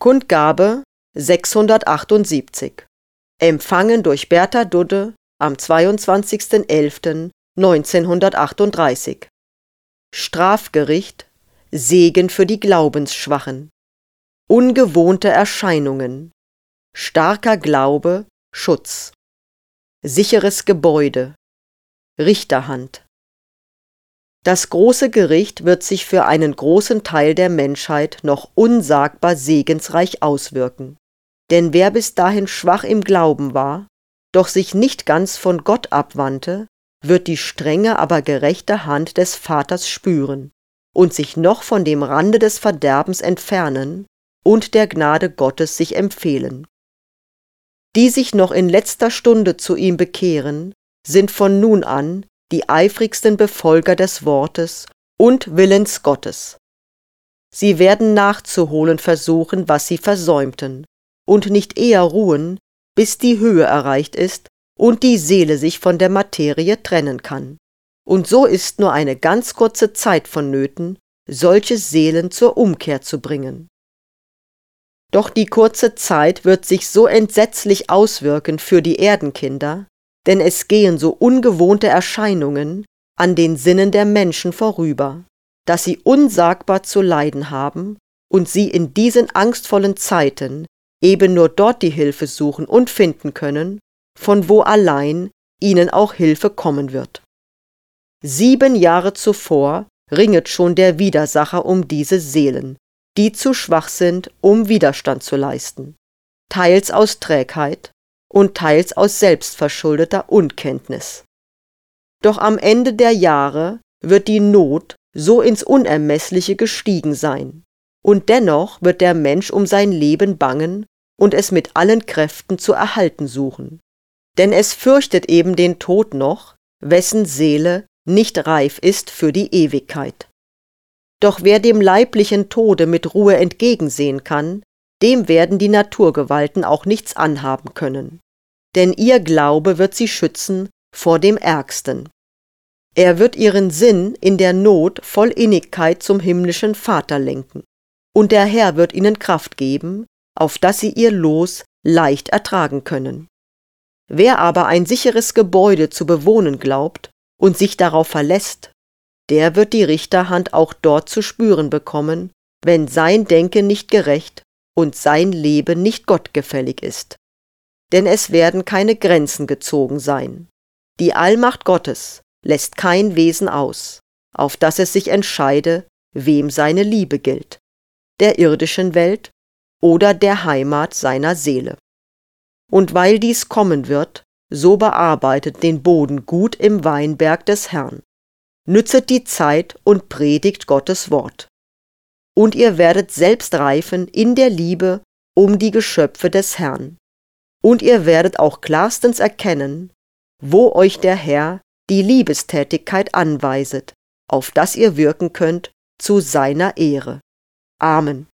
Kundgabe 678. Empfangen durch Bertha Dudde am 22.11.1938. Strafgericht, Segen für die Glaubensschwachen. Ungewohnte Erscheinungen. Starker Glaube, Schutz. Sicheres Gebäude. Richterhand. Das große Gericht wird sich für einen großen Teil der Menschheit noch unsagbar segensreich auswirken. Denn wer bis dahin schwach im Glauben war, doch sich nicht ganz von Gott abwandte, wird die strenge, aber gerechte Hand des Vaters spüren und sich noch von dem Rande des Verderbens entfernen und der Gnade Gottes sich empfehlen. Die sich noch in letzter Stunde zu ihm bekehren, sind von nun an die eifrigsten Befolger des Wortes und Willens Gottes. Sie werden nachzuholen versuchen, was sie versäumten, und nicht eher ruhen, bis die Höhe erreicht ist und die Seele sich von der Materie trennen kann. Und so ist nur eine ganz kurze Zeit vonnöten, solche Seelen zur Umkehr zu bringen. Doch die kurze Zeit wird sich so entsetzlich auswirken für die Erdenkinder, denn es gehen so ungewohnte Erscheinungen an den Sinnen der Menschen vorüber, dass sie unsagbar zu leiden haben und sie in diesen angstvollen Zeiten eben nur dort die Hilfe suchen und finden können, von wo allein ihnen auch Hilfe kommen wird. 7 Jahre zuvor ringet schon der Widersacher um diese Seelen, die zu schwach sind, um Widerstand zu leisten, teils aus Trägheit und teils aus selbstverschuldeter Unkenntnis. Doch am Ende der Jahre wird die Not so ins Unermessliche gestiegen sein, und dennoch wird der Mensch um sein Leben bangen und es mit allen Kräften zu erhalten suchen. Denn es fürchtet eben den Tod noch, wessen Seele nicht reif ist für die Ewigkeit. Doch wer dem leiblichen Tode mit Ruhe entgegensehen kann, dem werden die Naturgewalten auch nichts anhaben können. Denn ihr Glaube wird sie schützen vor dem Ärgsten. Er wird ihren Sinn in der Not voll Innigkeit zum himmlischen Vater lenken, und der Herr wird ihnen Kraft geben, auf dass sie ihr Los leicht ertragen können. Wer aber ein sicheres Gebäude zu bewohnen glaubt und sich darauf verlässt, der wird die Richterhand auch dort zu spüren bekommen, wenn sein Denken nicht gerecht und sein Leben nicht gottgefällig ist. Denn es werden keine Grenzen gezogen sein. Die Allmacht Gottes lässt kein Wesen aus, auf das es sich entscheide, wem seine Liebe gilt, der irdischen Welt oder der Heimat seiner Seele. Und weil dies kommen wird, so bearbeitet den Boden gut im Weinberg des Herrn, nützet die Zeit und predigt Gottes Wort. Und ihr werdet selbst reifen in der Liebe um die Geschöpfe des Herrn. Und ihr werdet auch klarstens erkennen, wo euch der Herr die Liebestätigkeit anweiset, auf dass ihr wirken könnt zu seiner Ehre. Amen.